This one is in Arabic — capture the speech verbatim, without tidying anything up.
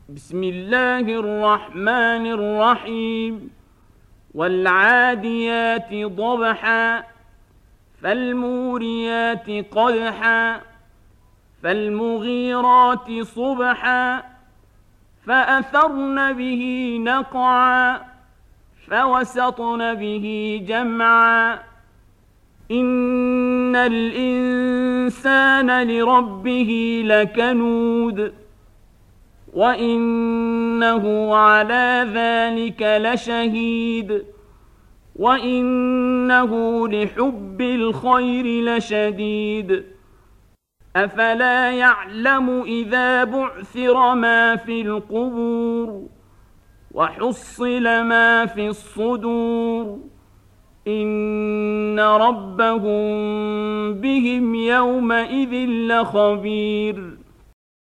بسم الله الرحمن الرحيم والعاديات ضبحا فالموريات قدحا فالمغيرات صبحا فأثرن به نقعا فوسطن به جمعا إن الإنسان لربه لكنود وإنه على ذلك لشهيد وإنه لحب الخير لشديد أفلا يعلم إذا بعثر ما في القبور وحصل ما في الصدور إن ربهم بهم يومئذ لخبير